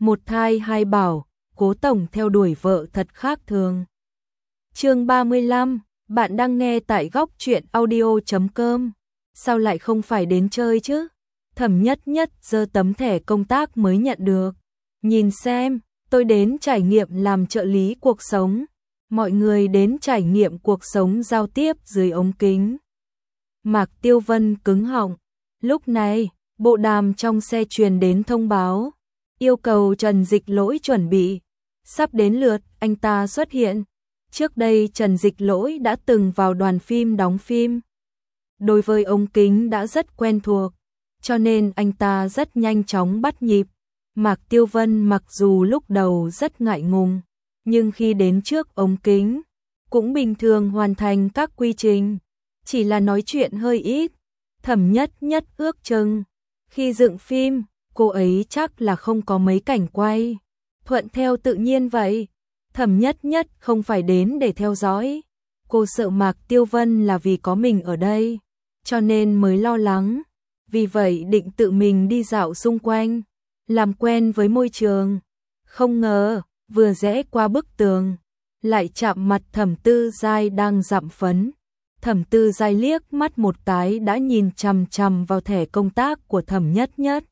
một thai hai bảo, Cố tổng theo đuổi vợ thật khác thường. Chương 35, bạn đang nghe tại góc truyện audio.com. Sao lại không phải đến chơi chứ? Thẩm Nhất Nhất giơ tấm thẻ công tác mới nhận được. Nhìn xem, tôi đến trải nghiệm làm trợ lý cuộc sống. Mọi người đến trải nghiệm cuộc sống giao tiếp dưới ống kính. Mạc Tiêu Vân cứng họng. Lúc này, bộ đàm trong xe truyền đến thông báo. Yêu cầu Trần Dịch Lỗi chuẩn bị. Sắp đến lượt anh ta xuất hiện. Trước đây Trần Dịch Lỗi đã từng vào đoàn phim đóng phim. Đối với ống kính đã rất quen thuộc, cho nên anh ta rất nhanh chóng bắt nhịp. Mạc Tiêu Vân mặc dù lúc đầu rất ngại ngùng, nhưng khi đến trước ống kính, cũng bình thường hoàn thành các quy trình, chỉ là nói chuyện hơi ít. Thẩm Nhất Nhất ước chừng, khi dựng phim, cô ấy chắc là không có mấy cảnh quay. Thuận theo tự nhiên vậy. Thẩm Nhất Nhất không phải đến để theo dõi. Cô sợ Mạc Tiêu Vân là vì có mình ở đây, cho nên mới lo lắng. Vì vậy định tự mình đi dạo xung quanh, làm quen với môi trường. Không ngờ, vừa rẽ qua bức tường, lại chạm mặt Thẩm Tư Giai đang dặm phấn. Thẩm Tư Giai liếc mắt một cái đã nhìn chằm chằm vào thẻ công tác của Thẩm Nhất Nhất.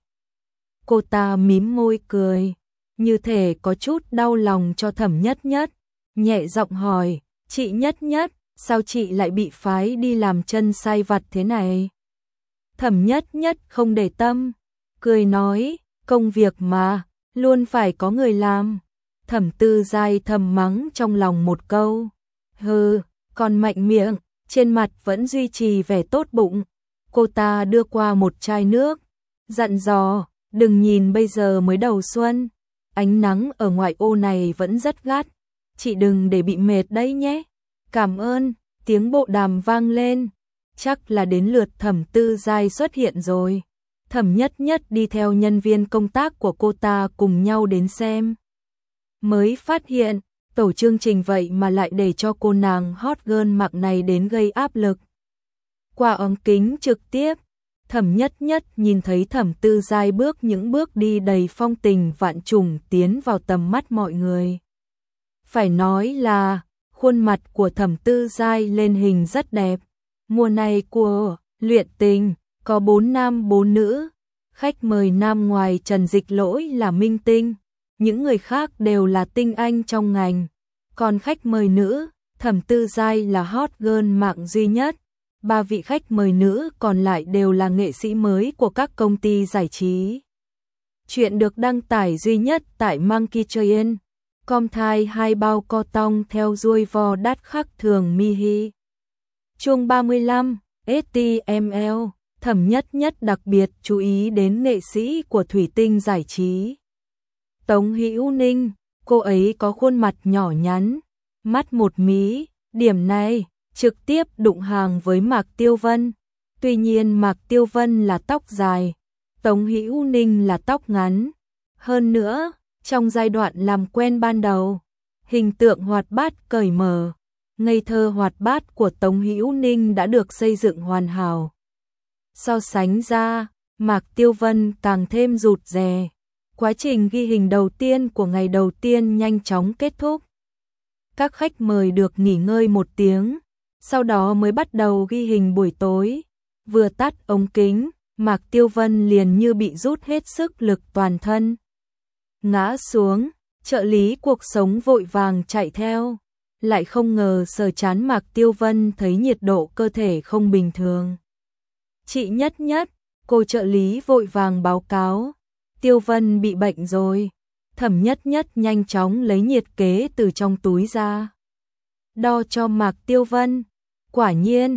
Cô ta mím môi cười, như thể có chút đau lòng cho Thẩm Nhất Nhất, nhẹ giọng hỏi, chị Nhất Nhất, sao chị lại bị phái đi làm chân sai vặt thế này? Thẩm Nhất Nhất không để tâm, cười nói, công việc mà, luôn phải có người làm. Thẩm Tư Giai thầm mắng trong lòng một câu, hừ, còn mạnh miệng, trên mặt vẫn duy trì vẻ tốt bụng. Cô ta đưa qua một chai nước, dặn dò, đừng nhìn bây giờ mới đầu xuân, ánh nắng ở ngoại ô này vẫn rất gắt, chị đừng để bị mệt đấy nhé. Cảm ơn. Tiếng bộ đàm vang lên, chắc là đến lượt Thẩm Tư Giai xuất hiện rồi. Thẩm Nhất Nhất đi theo nhân viên công tác của cô ta cùng nhau đến xem. Mới phát hiện, tổ chương trình vậy mà lại để cho cô nàng hot girl Mạc này đến gây áp lực. Qua ống kính trực tiếp, Thẩm Nhất Nhất nhìn thấy Thẩm Tư Giai bước những bước đi đầy phong tình vạn trùng tiến vào tầm mắt mọi người. Phải nói là khuôn mặt của Thẩm Tư Giai lên hình rất đẹp. Mùa này của Luyện Tình có 4 nam 4 nữ. Khách mời nam ngoài Trần Dịch Lỗi là minh tinh, những người khác đều là tinh anh trong ngành. Còn khách mời nữ, Thẩm Tư Giai là hot girl mạng duy nhất. 3 vị khách mời nữ còn lại đều là nghệ sĩ mới của các công ty giải trí. Chuyện được đăng tải duy nhất tại Monkey Train. Com thai 2 bao co tong theo ruồi vò đắt khác thường mi hi. Chương 35, STML. Thẩm Nhất Nhất đặc biệt chú ý đến nghệ sĩ của Thủy Tinh giải trí. Tống Hữu Ninh, cô ấy có khuôn mặt nhỏ nhắn, mắt một mí, điểm này trực tiếp đụng hàng với Mạc Tiêu Vân. Tuy nhiên Mạc Tiêu Vân là tóc dài, Tống Hữu Ninh là tóc ngắn. Hơn nữa, trong giai đoạn làm quen ban đầu, hình tượng hoạt bát cởi mở, ngây thơ hoạt bát của Tống Hữu Ninh đã được xây dựng hoàn hảo. So sánh ra, Mạc Tiêu Vân càng thêm rụt rè. Quá trình ghi hình đầu tiên của ngày đầu tiên nhanh chóng kết thúc. Các khách mời được nghỉ ngơi một tiếng, sau đó mới bắt đầu ghi hình buổi tối. Vừa tắt ống kính, Mạc Tiêu Vân liền như bị rút hết sức lực toàn thân. Ngã xuống, trợ lý cuộc sống vội vàng chạy theo. Lại không ngờ sờ chán Mạc Tiêu Vân thấy nhiệt độ cơ thể không bình thường. Chị Nhất Nhất, cô trợ lý vội vàng báo cáo. Tiêu Vân bị bệnh rồi. Thẩm Nhất Nhất nhanh chóng lấy nhiệt kế từ trong túi ra. Đo cho Mạc Tiêu Vân. Quả nhiên,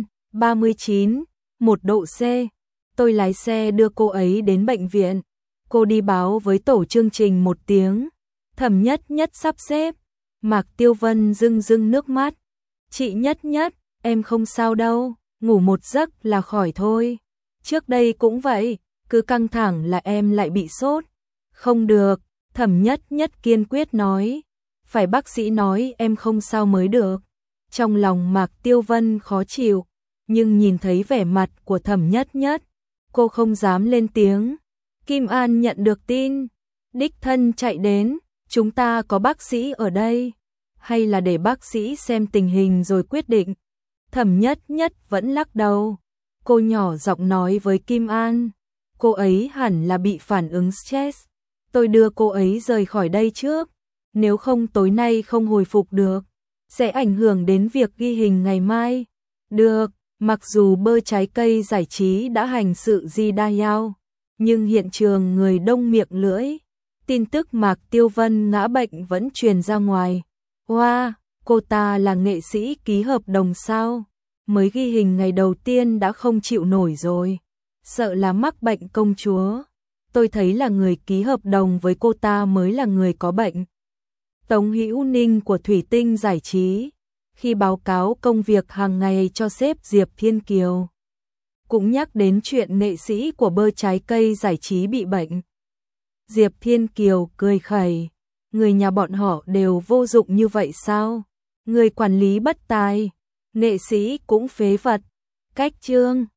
39, 1 độ C. Tôi lái xe đưa cô ấy đến bệnh viện. Cô đi báo với tổ chương trình một tiếng. Thẩm Nhất Nhất sắp xếp. Mạc Tiêu Vân rưng rưng nước mắt. Chị Nhất Nhất, em không sao đâu, ngủ một giấc là khỏi thôi. Trước đây cũng vậy, cứ căng thẳng là em lại bị sốt. Không được, Thẩm Nhất Nhất kiên quyết nói. Phải bác sĩ nói em không sao mới được. Trong lòng Mạc Tiêu Vân khó chịu, nhưng nhìn thấy vẻ mặt của Thẩm Nhất Nhất, cô không dám lên tiếng. Kim An nhận được tin. đích thân chạy đến, chúng ta có bác sĩ ở đây, hay là để bác sĩ xem tình hình rồi quyết định. Thẩm Nhất Nhất vẫn lắc đầu. Cô nhỏ giọng nói với Kim An, cô ấy hẳn là bị phản ứng stress. Tôi đưa cô ấy rời khỏi đây trước, nếu không tối nay không hồi phục được, sẽ ảnh hưởng đến việc ghi hình ngày mai. Được, mặc dù bơ trái cây giải trí đã hành sự di đa yao, nhưng hiện trường người đông miệng lưỡi. Tin tức Mạc Tiêu Vân ngã bệnh vẫn truyền ra ngoài. Wow, cô ta là nghệ sĩ ký hợp đồng sao? Mới ghi hình ngày đầu tiên đã không chịu nổi rồi. Sợ là mắc bệnh công chúa. Tôi thấy là người ký hợp đồng với cô ta mới là người có bệnh. Tống Hữu Ninh của Thủy Tinh giải trí, khi báo cáo công việc hàng ngày cho sếp Diệp Thiên Kiều, cũng nhắc đến chuyện nghệ sĩ của bơ trái cây giải trí bị bệnh. Diệp Thiên Kiều cười khẩy, người nhà bọn họ đều vô dụng như vậy sao? Người quản lý bất tài, nghệ sĩ cũng phế vật. Cách chương